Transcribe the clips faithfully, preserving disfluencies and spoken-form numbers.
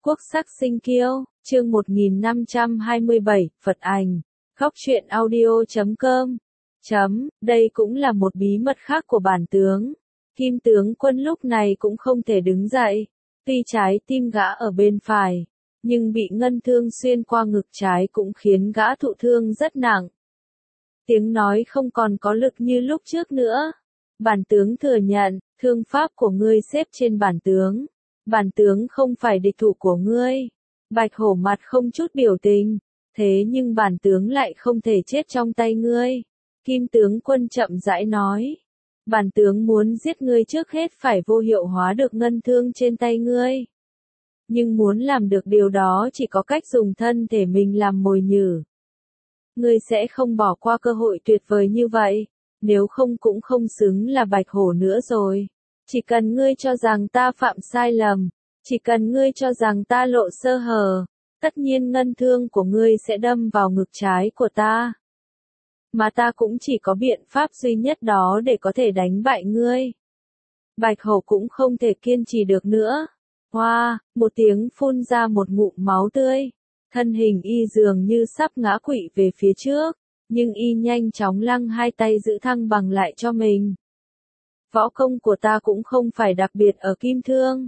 Quốc sắc sinh kiêu, chương một nghìn năm trăm hai mươi bảy, Phật ảnh. Góc truyện audio chấm com. Chấm, đây cũng là một bí mật khác của bản tướng. Kim tướng quân lúc này cũng không thể đứng dậy. Tuy trái tim gã ở bên phải, nhưng bị ngân thương xuyên qua ngực trái cũng khiến gã thụ thương rất nặng. Tiếng nói không còn có lực như lúc trước nữa. Bản tướng thừa nhận, thương pháp của ngươi xếp trên bản tướng. Bản tướng không phải địch thủ của ngươi. Bạch hổ mặt không chút biểu tình. Thế nhưng bản tướng lại không thể chết trong tay ngươi. Kim tướng quân chậm rãi nói. Bản tướng muốn giết ngươi trước hết phải vô hiệu hóa được ngân thương trên tay ngươi. Nhưng muốn làm được điều đó chỉ có cách dùng thân thể mình làm mồi nhử. Ngươi sẽ không bỏ qua cơ hội tuyệt vời như vậy. Nếu không cũng không xứng là bạch hổ nữa rồi. Chỉ cần ngươi cho rằng ta phạm sai lầm, chỉ cần ngươi cho rằng ta lộ sơ hở, tất nhiên ngân thương của ngươi sẽ đâm vào ngực trái của ta. Mà ta cũng chỉ có biện pháp duy nhất đó để có thể đánh bại ngươi. Bạch hổ cũng không thể kiên trì được nữa. Hoa, wow, một tiếng phun ra một ngụm máu tươi. Thân hình y dường như sắp ngã quỵ về phía trước, nhưng y nhanh chóng lăng hai tay giữ thăng bằng lại cho mình. Võ công của ta cũng không phải đặc biệt ở kim thương.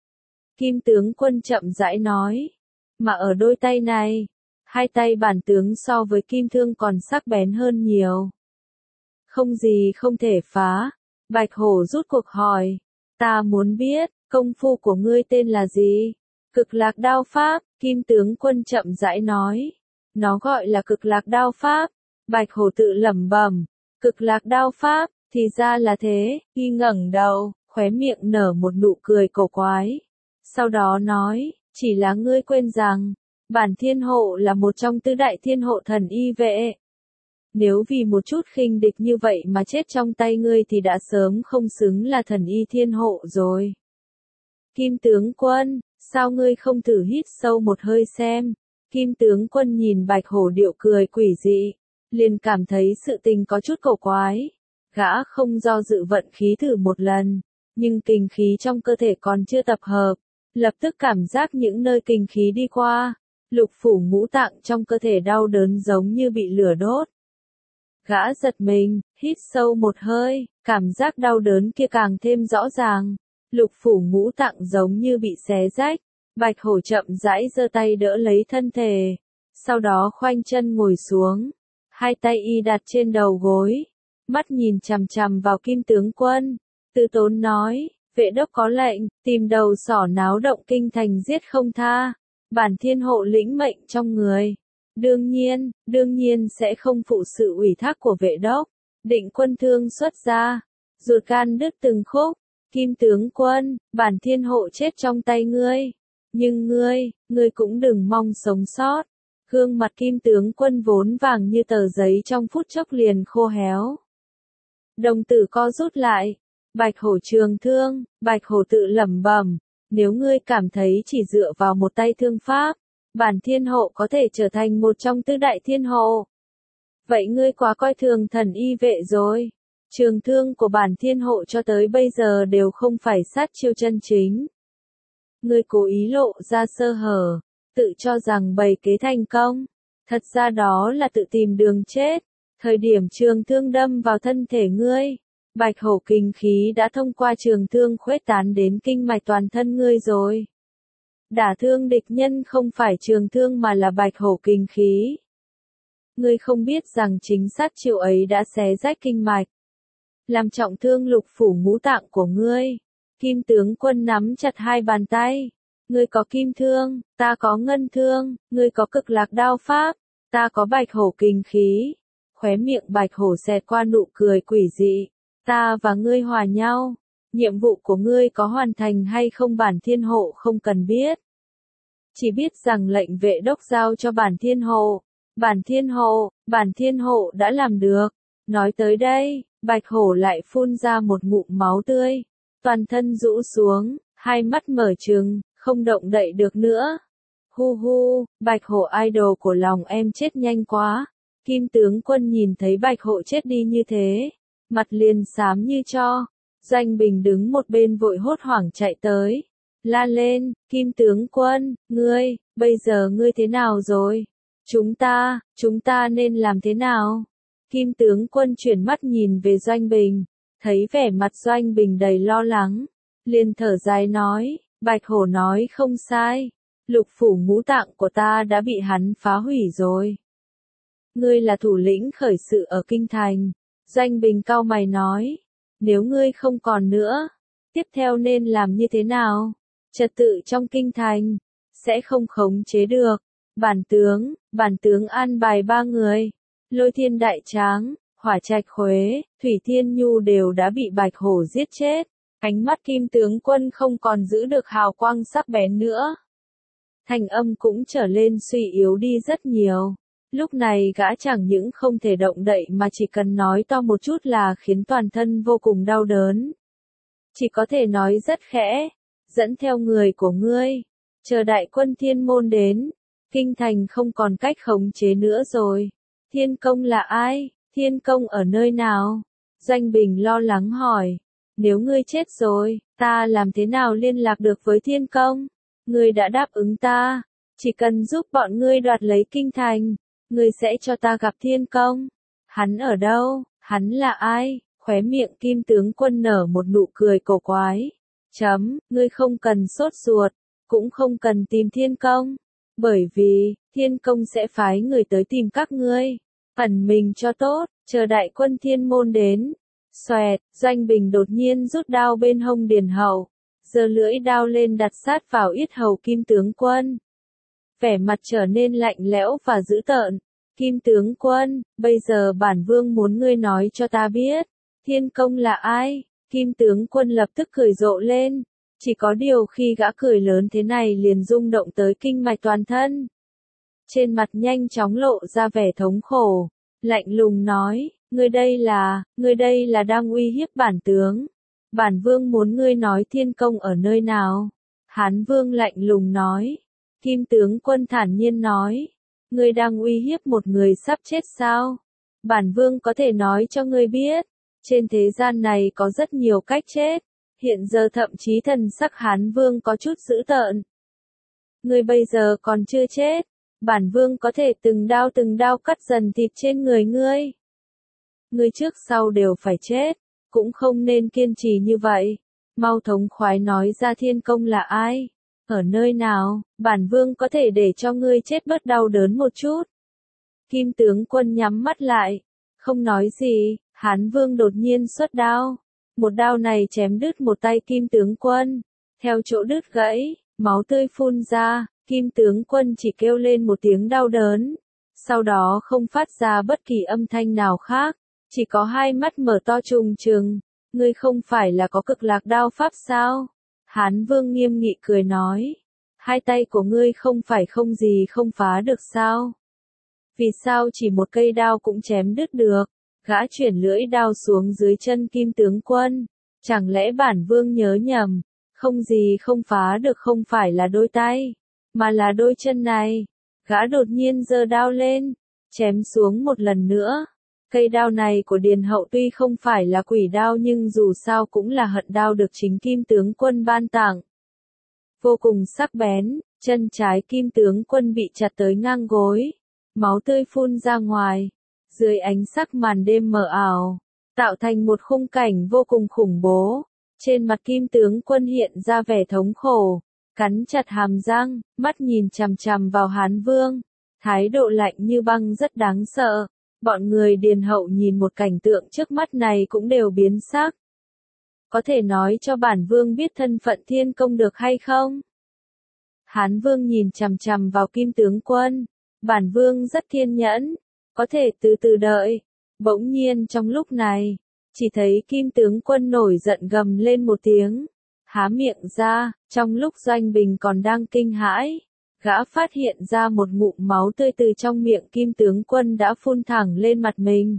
Kim tướng quân chậm rãi nói. Mà ở đôi tay này, hai tay bản tướng so với kim thương còn sắc bén hơn nhiều. Không gì không thể phá. Bạch hổ rút cuộc hỏi. Ta muốn biết, công phu của ngươi tên là gì? Cực lạc đao pháp, kim tướng quân chậm rãi nói. Nó gọi là cực lạc đao pháp. Bạch hổ tự lẩm bẩm. Cực lạc đao pháp. Thì ra là thế, y ngẩng đầu, khóe miệng nở một nụ cười cổ quái. Sau đó nói, chỉ là ngươi quên rằng, bản thiên hộ là một trong tứ đại thiên hộ thần y vệ. Nếu vì một chút khinh địch như vậy mà chết trong tay ngươi thì đã sớm không xứng là thần y thiên hộ rồi. Kim tướng quân, sao ngươi không thử hít sâu một hơi xem? Kim tướng quân nhìn bạch hổ điệu cười quỷ dị, liền cảm thấy sự tình có chút cổ quái. Gã không do dự vận khí thử một lần, nhưng kinh khí trong cơ thể còn chưa tập hợp, lập tức cảm giác những nơi kinh khí đi qua, lục phủ ngũ tạng trong cơ thể đau đớn giống như bị lửa đốt. Gã giật mình, hít sâu một hơi, cảm giác đau đớn kia càng thêm rõ ràng, lục phủ ngũ tạng giống như bị xé rách. Bạch hổ chậm rãi giơ tay đỡ lấy thân thể, sau đó khoanh chân ngồi xuống, hai tay y đặt trên đầu gối. Mắt nhìn chằm chằm vào kim tướng quân, từ tốn nói, vệ đốc có lệnh, tìm đầu sỏ náo động kinh thành giết không tha, bản thiên hộ lĩnh mệnh trong người. Đương nhiên, đương nhiên sẽ không phụ sự ủy thác của vệ đốc, định quân thương xuất ra, ruột gan đứt từng khúc, kim tướng quân, bản thiên hộ chết trong tay ngươi, nhưng ngươi, ngươi cũng đừng mong sống sót. Gương mặt kim tướng quân vốn vàng như tờ giấy trong phút chốc liền khô héo. Đồng tử co rút lại. Bạch hổ trường thương, bạch hổ tự lẩm bẩm, nếu ngươi cảm thấy chỉ dựa vào một tay thương pháp, bản thiên hộ có thể trở thành một trong tứ đại thiên hộ. Vậy ngươi quá coi thường thần y vệ rồi. Trường thương của bản thiên hộ cho tới bây giờ đều không phải sát chiêu chân chính. Ngươi cố ý lộ ra sơ hở, tự cho rằng bày kế thành công. Thật ra đó là tự tìm đường chết. Thời điểm trường thương đâm vào thân thể ngươi, bạch hổ kinh khí đã thông qua trường thương khuếch tán đến kinh mạch toàn thân ngươi rồi. Đả thương địch nhân không phải trường thương mà là bạch hổ kinh khí. Ngươi không biết rằng chính sát chiêu ấy đã xé rách kinh mạch, làm trọng thương lục phủ ngũ tạng của ngươi. Kim tướng quân nắm chặt hai bàn tay. Ngươi có kim thương, ta có ngân thương, ngươi có cực lạc đao pháp, ta có bạch hổ kinh khí. Khóe miệng bạch hổ xẹt qua nụ cười quỷ dị. Ta và ngươi hòa nhau. Nhiệm vụ của ngươi có hoàn thành hay không bản thiên hộ không cần biết. Chỉ biết rằng lệnh vệ đốc giao cho bản thiên hộ. Bản thiên hộ, bản thiên hộ đã làm được. Nói tới đây, bạch hổ lại phun ra một ngụm máu tươi. Toàn thân rũ xuống, hai mắt mở trừng, không động đậy được nữa. Hu hu, bạch hổ idol của lòng em chết nhanh quá. Kim tướng quân nhìn thấy bạch hổ chết đi như thế, mặt liền xám như tro. Doanh Bình đứng một bên vội hốt hoảng chạy tới. la lên, Kim tướng quân, ngươi, bây giờ ngươi thế nào rồi? Chúng ta, chúng ta nên làm thế nào? Kim tướng quân chuyển mắt nhìn về Doanh Bình, thấy vẻ mặt Doanh Bình đầy lo lắng, liền thở dài nói, Bạch Hổ nói không sai, lục phủ ngũ tạng của ta đã bị hắn phá hủy rồi. Ngươi là thủ lĩnh khởi sự ở Kinh Thành. Doanh Bình cau mày nói, nếu ngươi không còn nữa, tiếp theo nên làm như thế nào? Trật tự trong Kinh Thành, sẽ không khống chế được. Bản tướng, bản tướng an bài ba người, Lôi Thiên Đại Tráng, Hỏa Trạch Khuế, Thủy Thiên Nhu đều đã bị Bạch Hổ giết chết. Ánh mắt Kim tướng quân không còn giữ được hào quang sắc bén nữa. Thanh âm cũng trở lên suy yếu đi rất nhiều. Lúc này gã chẳng những không thể động đậy mà chỉ cần nói to một chút là khiến toàn thân vô cùng đau đớn. Chỉ có thể nói rất khẽ, dẫn theo người của ngươi, chờ đại quân Thiên Môn đến, Kinh Thành không còn cách khống chế nữa rồi. Thiên Công là ai? Thiên Công ở nơi nào? Doanh Bình lo lắng hỏi, nếu ngươi chết rồi, ta làm thế nào liên lạc được với Thiên Công? Ngươi đã đáp ứng ta, chỉ cần giúp bọn ngươi đoạt lấy Kinh Thành, ngươi sẽ cho ta gặp Thiên Công. Hắn ở đâu? Hắn là ai? Khóe miệng Kim tướng quân nở một nụ cười cổ quái. Chấm, ngươi không cần sốt ruột, cũng không cần tìm Thiên Công, bởi vì, Thiên Công sẽ phái người tới tìm các ngươi. Ẩn mình cho tốt, chờ đại quân Thiên Môn đến. Xoẹt, Doanh Bình đột nhiên rút đao bên hông Điền Hậu, giơ lưỡi đao lên đặt sát vào yết hầu Kim tướng quân. Vẻ mặt trở nên lạnh lẽo và dữ tợn. Kim tướng quân, bây giờ bản vương muốn ngươi nói cho ta biết, Thiên Công là ai? Kim tướng quân lập tức cười rộ lên. Chỉ có điều khi gã cười lớn thế này liền rung động tới kinh mạch toàn thân. Trên mặt nhanh chóng lộ ra vẻ thống khổ, lạnh lùng nói, ngươi đây là, ngươi đây là đang uy hiếp bản tướng. Bản vương muốn ngươi nói Thiên Công ở nơi nào? Hán vương lạnh lùng nói. Kim tướng quân thản nhiên nói, ngươi đang uy hiếp một người sắp chết sao? Bản vương có thể nói cho ngươi biết, trên thế gian này có rất nhiều cách chết, hiện giờ thậm chí thần sắc Hán vương có chút dữ tợn. Ngươi bây giờ còn chưa chết, bản vương có thể từng đao từng đao cắt dần thịt trên người ngươi. Ngươi trước sau đều phải chết, cũng không nên kiên trì như vậy. Mau thống khoái nói ra Thiên Công là ai? Ở nơi nào, bản vương có thể để cho ngươi chết bớt đau đớn một chút. Kim tướng quân nhắm mắt lại, không nói gì, Hán vương đột nhiên xuất đao. Một đao này chém đứt một tay Kim tướng quân, theo chỗ đứt gãy, máu tươi phun ra, Kim tướng quân chỉ kêu lên một tiếng đau đớn, sau đó không phát ra bất kỳ âm thanh nào khác, chỉ có hai mắt mở to trùng trừng. Ngươi không phải là có Cực Lạc đao pháp sao? Hán vương nghiêm nghị cười nói, hai tay của ngươi không phải không gì không phá được sao? Vì sao chỉ một cây đao cũng chém đứt được? Gã chuyển lưỡi đao xuống dưới chân Kim tướng quân, chẳng lẽ bản vương nhớ nhầm, không gì không phá được không phải là đôi tay, mà là đôi chân này. Gã đột nhiên giơ đao lên, chém xuống một lần nữa. Cây đao này của Điền Hậu tuy không phải là quỷ đao nhưng dù sao cũng là hận đao được chính Kim tướng quân ban tặng. Vô cùng sắc bén, chân trái Kim tướng quân bị chặt tới ngang gối, máu tươi phun ra ngoài, dưới ánh sắc màn đêm mờ ảo, tạo thành một khung cảnh vô cùng khủng bố. Trên mặt Kim tướng quân hiện ra vẻ thống khổ, cắn chặt hàm răng, mắt nhìn chằm chằm vào Hán vương, thái độ lạnh như băng rất đáng sợ. Bọn người Điền Hậu nhìn một cảnh tượng trước mắt này cũng đều biến sắc. Có thể nói cho bản vương biết thân phận Thiên Công được hay không? Hán vương nhìn chằm chằm vào Kim tướng quân. Bản vương rất kiên nhẫn, có thể từ từ đợi. Bỗng nhiên trong lúc này, chỉ thấy Kim tướng quân nổi giận gầm lên một tiếng, há miệng ra, trong lúc Doanh Bình còn đang kinh hãi. Gã phát hiện ra một ngụm máu tươi từ trong miệng Kim tướng quân đã phun thẳng lên mặt mình.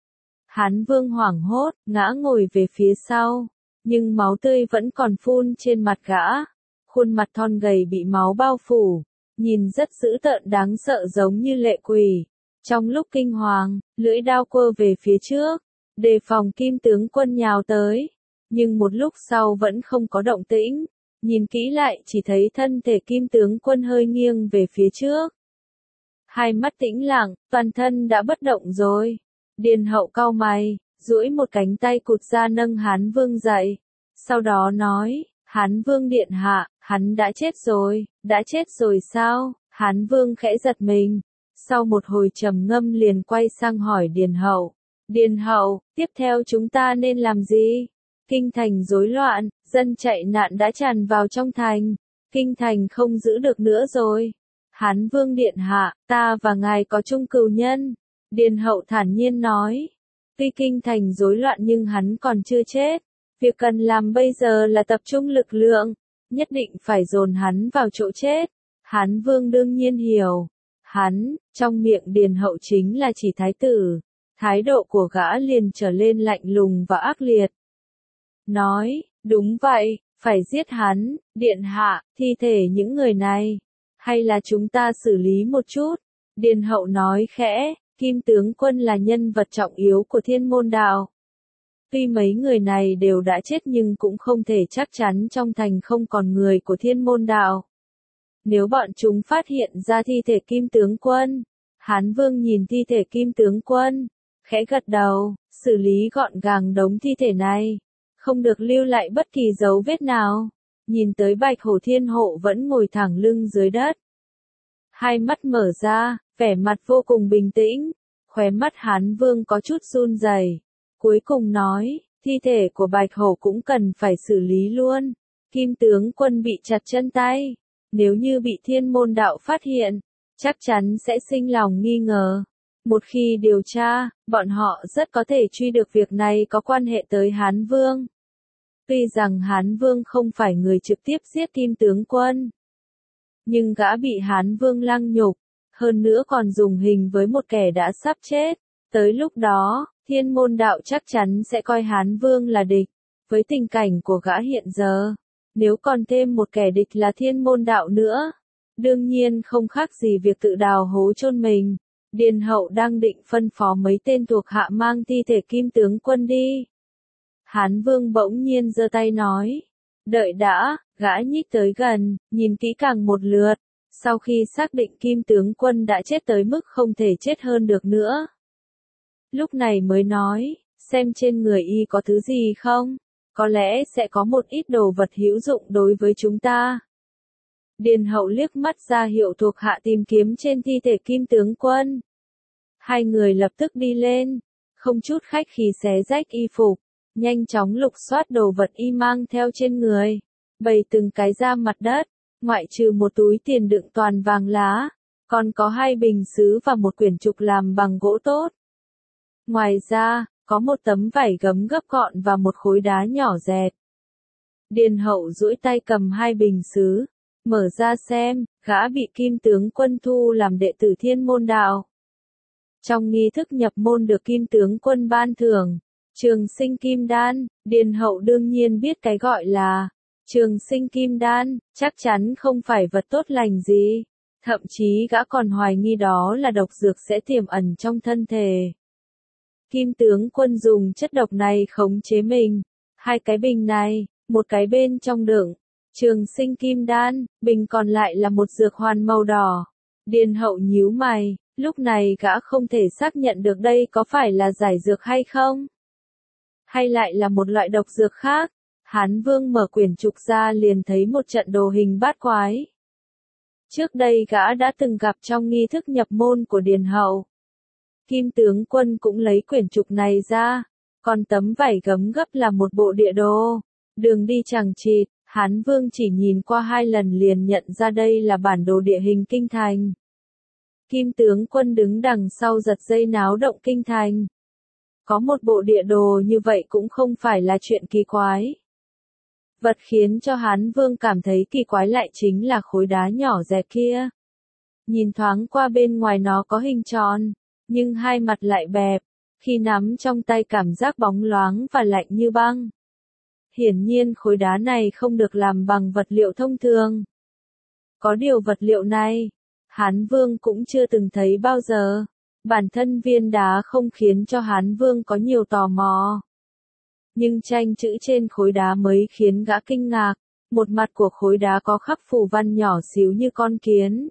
Hán vương hoảng hốt, ngã ngồi về phía sau, nhưng máu tươi vẫn còn phun trên mặt gã. Khuôn mặt thon gầy bị máu bao phủ, nhìn rất dữ tợn đáng sợ giống như lệ quỷ. Trong lúc kinh hoàng, lưỡi đao quơ về phía trước, đề phòng Kim tướng quân nhào tới, nhưng một lúc sau vẫn không có động tĩnh. nhìn kỹ lại chỉ thấy thân thể Kim tướng quân hơi nghiêng về phía trước. Hai mắt tĩnh lặng, toàn thân đã bất động rồi. Điền Hậu cau mày, duỗi một cánh tay cụt ra nâng Hán Vương dậy. Sau đó nói, Hán Vương điện hạ, hắn đã chết rồi, đã chết rồi sao? Hán Vương khẽ giật mình. Sau một hồi trầm ngâm liền quay sang hỏi Điền Hậu. Điền Hậu, tiếp theo chúng ta nên làm gì? Kinh thành rối loạn, dân chạy nạn đã tràn vào trong thành. Kinh thành không giữ được nữa rồi. Hán Vương điện hạ, ta và ngài có chung cừu nhân. Điền Hậu thản nhiên nói. Tuy kinh thành rối loạn nhưng hắn còn chưa chết. Việc cần làm bây giờ là tập trung lực lượng. Nhất định phải dồn hắn vào chỗ chết. Hán Vương đương nhiên hiểu. Hắn, trong miệng Điền Hậu chính là chỉ thái tử. Thái độ của gã liền trở lên lạnh lùng và ác liệt. Nói, đúng vậy, phải giết hắn, điện hạ, thi thể những người này. Hay là chúng ta xử lý một chút? Điền Hậu nói khẽ, Kim tướng quân là nhân vật trọng yếu của Thiên Môn Đạo. Tuy mấy người này đều đã chết nhưng cũng không thể chắc chắn trong thành không còn người của Thiên Môn Đạo. Nếu bọn chúng phát hiện ra thi thể Kim tướng quân, Hán Vương nhìn thi thể Kim tướng quân, khẽ gật đầu, xử lý gọn gàng đống thi thể này, không được lưu lại bất kỳ dấu vết nào. Nhìn tới Bạch Hổ Thiên Hộ vẫn ngồi thẳng lưng dưới đất. Hai mắt mở ra, vẻ mặt vô cùng bình tĩnh, khóe mắt Hán Vương có chút run rẩy. Cuối cùng nói, thi thể của Bạch Hổ cũng cần phải xử lý luôn. Kim tướng quân bị chặt chân tay. Nếu như bị Thiên Môn Đạo phát hiện, chắc chắn sẽ sinh lòng nghi ngờ. Một khi điều tra, bọn họ rất có thể truy được việc này có quan hệ tới Hán Vương. Tuy rằng Hán Vương không phải người trực tiếp giết Kim tướng quân, nhưng gã bị Hán Vương lăng nhục, hơn nữa còn dùng hình với một kẻ đã sắp chết. Tới lúc đó, Thiên Môn Đạo chắc chắn sẽ coi Hán Vương là địch. Với tình cảnh của gã hiện giờ, nếu còn thêm một kẻ địch là Thiên Môn Đạo nữa, đương nhiên không khác gì việc tự đào hố chôn mình. Điền Hậu đang định phân phó mấy tên thuộc hạ mang thi thể Kim tướng quân đi. Hán Vương bỗng nhiên giơ tay nói, đợi đã, gã nhích tới gần, nhìn kỹ càng một lượt, sau khi xác định Kim tướng quân đã chết tới mức không thể chết hơn được nữa. Lúc này mới nói, xem trên người y có thứ gì không, có lẽ sẽ có một ít đồ vật hữu dụng đối với chúng ta. Điền Hậu liếc mắt ra hiệu thuộc hạ tìm kiếm trên thi thể Kim tướng quân. Hai người lập tức đi lên, không chút khách khí xé rách y phục, nhanh chóng lục soát đồ vật y mang theo trên người, bày từng cái ra mặt đất, ngoại trừ một túi tiền đựng toàn vàng lá, còn có hai bình sứ và một quyển trục làm bằng gỗ tốt. Ngoài ra, có một tấm vải gấm gấp gọn và một khối đá nhỏ dẹt. Điền Hậu duỗi tay cầm hai bình sứ, mở ra xem, gã bị Kim tướng quân thu làm đệ tử Thiên Môn Đạo. Trong nghi thức nhập môn được Kim tướng quân ban thưởng, Trường Sinh Kim Đan, Điền Hậu đương nhiên biết cái gọi là Trường Sinh Kim Đan, chắc chắn không phải vật tốt lành gì. Thậm chí gã còn hoài nghi đó là độc dược sẽ tiềm ẩn trong thân thể. Kim tướng quân dùng chất độc này khống chế mình. Hai cái bình này, một cái bên trong đựng Trường Sinh Kim Đan, bình còn lại là một dược hoàn màu đỏ. Điền Hậu nhíu mày, lúc này gã không thể xác nhận được đây có phải là giải dược hay không, hay lại là một loại độc dược khác. Hán Vương mở quyển trục ra liền thấy một trận đồ hình bát quái. Trước đây gã đã từng gặp trong nghi thức nhập môn của Điền Hậu. Kim tướng quân cũng lấy quyển trục này ra, còn tấm vải gấm gấp là một bộ địa đồ. Đường đi chằng chịt, Hán Vương chỉ nhìn qua hai lần liền nhận ra đây là bản đồ địa hình kinh thành. Kim tướng quân đứng đằng sau giật dây náo động kinh thành. Có một bộ địa đồ như vậy cũng không phải là chuyện kỳ quái. Vật khiến cho Hán Vương cảm thấy kỳ quái lại chính là khối đá nhỏ dẹt kia. Nhìn thoáng qua bên ngoài nó có hình tròn, nhưng hai mặt lại bẹp, khi nắm trong tay cảm giác bóng loáng và lạnh như băng. Hiển nhiên khối đá này không được làm bằng vật liệu thông thường. Có điều vật liệu này, Hán Vương cũng chưa từng thấy bao giờ. Bản thân viên đá không khiến cho Hán Vương có nhiều tò mò. Nhưng tranh chữ trên khối đá mới khiến gã kinh ngạc. một mặt của khối đá có khắc phù văn nhỏ xíu như con kiến.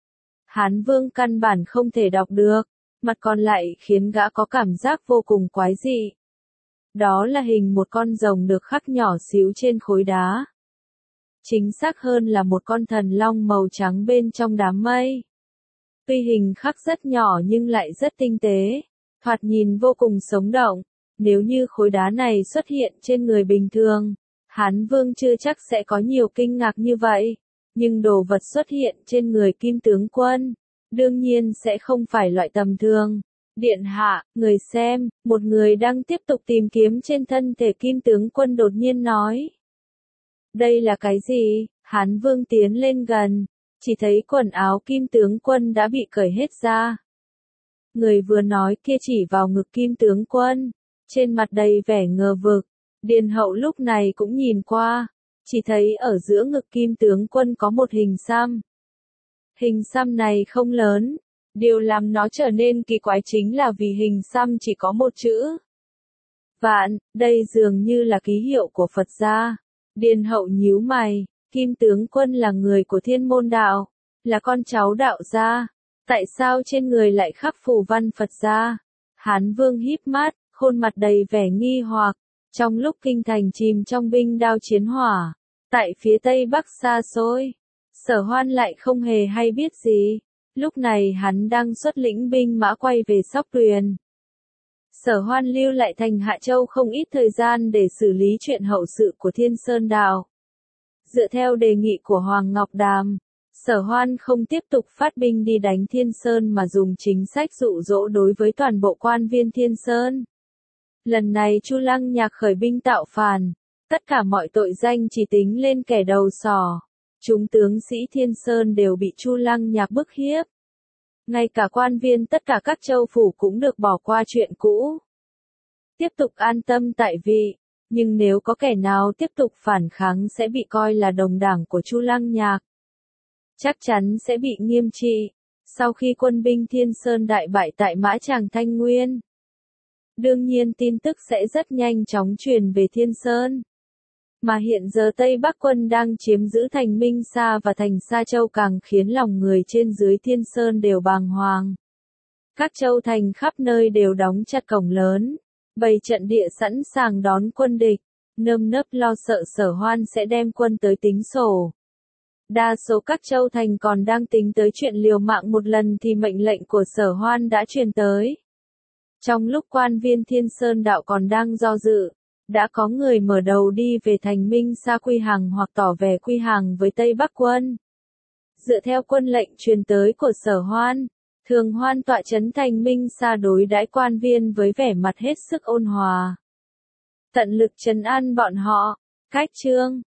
Hán Vương căn bản không thể đọc được, mặt còn lại khiến gã có cảm giác vô cùng quái dị. Đó là hình một con rồng được khắc nhỏ xíu trên khối đá. Chính xác hơn là một con thần long màu trắng bên trong đám mây. Tuy hình khắc rất nhỏ nhưng lại rất tinh tế, thoạt nhìn vô cùng sống động. Nếu như khối đá này xuất hiện trên người bình thường, Hán Vương chưa chắc sẽ có nhiều kinh ngạc như vậy. Nhưng đồ vật xuất hiện trên người Kim tướng quân, đương nhiên sẽ không phải loại tầm thường. Điện hạ, người xem, một người đang tiếp tục tìm kiếm trên thân thể Kim tướng quân đột nhiên nói. Đây là cái gì? Hán Vương tiến lên gần, chỉ thấy quần áo Kim tướng quân đã bị cởi hết ra. Người vừa nói kia chỉ vào ngực Kim tướng quân, trên mặt đầy vẻ ngờ vực. Điền hậu lúc này cũng nhìn qua, chỉ thấy ở giữa ngực Kim tướng quân có một hình xăm. Hình xăm này không lớn, điều làm nó trở nên kỳ quái chính là vì hình xăm chỉ có một chữ. Vạn, đây dường như là ký hiệu của Phật gia. Điền hậu nhíu mày, Kim tướng quân là người của Thiên Môn Đạo, là con cháu đạo gia, tại sao trên người lại khắc phù văn Phật gia? Hán Vương híp mắt, khuôn mặt đầy vẻ nghi hoặc. Trong lúc kinh thành chìm trong binh đao chiến hỏa, tại phía tây bắc xa xôi, Sở Hoan lại không hề hay biết gì. Lúc này hắn đang xuất lĩnh binh mã quay về Sóc Tuyền. Sở Hoan lưu lại thành Hạ Châu không ít thời gian để xử lý chuyện hậu sự của Thiên Sơn Đạo. Dựa theo đề nghị của Hoàng Ngọc Đàm, Sở Hoan không tiếp tục phát binh đi đánh Thiên Sơn mà dùng chính sách dụ dỗ đối với toàn bộ quan viên Thiên Sơn. Lần này Chu Lăng Nhạc khởi binh tạo phản, tất cả mọi tội danh chỉ tính lên kẻ đầu sỏ. Chúng tướng sĩ Thiên Sơn đều bị Chu Lăng Nhạc bức hiếp. Ngay cả quan viên tất cả các châu phủ cũng được bỏ qua chuyện cũ. Tiếp tục an tâm tại vị, nhưng nếu có kẻ nào tiếp tục phản kháng sẽ bị coi là đồng đảng của Chu Lăng Nhạc. Chắc chắn sẽ bị nghiêm trị, sau khi quân binh Thiên Sơn đại bại tại Mã Tràng Thanh Nguyên. Đương nhiên tin tức sẽ rất nhanh chóng truyền về Thiên Sơn. Mà hiện giờ Tây Bắc quân đang chiếm giữ thành Minh Sa và thành Sa Châu càng khiến lòng người trên dưới Thiên Sơn đều bàng hoàng. Các châu thành khắp nơi đều đóng chặt cổng lớn, bày trận địa sẵn sàng đón quân địch, nơm nớp lo sợ Sở Hoan sẽ đem quân tới tính sổ. Đa số các châu thành còn đang tính tới chuyện liều mạng một lần thì mệnh lệnh của Sở Hoan đã truyền tới. Trong lúc quan viên Thiên Sơn Đạo còn đang do dự, đã có người mở đầu đi về thành Minh Sa quy hàng hoặc tỏ vẻ quy hàng với Tây Bắc quân. Dựa theo quân lệnh truyền tới của Sở Hoan, Thường Hoan tọa trấn thành Minh Sa đối đãi quan viên với vẻ mặt hết sức ôn hòa. Tận lực trấn an bọn họ. Cách chương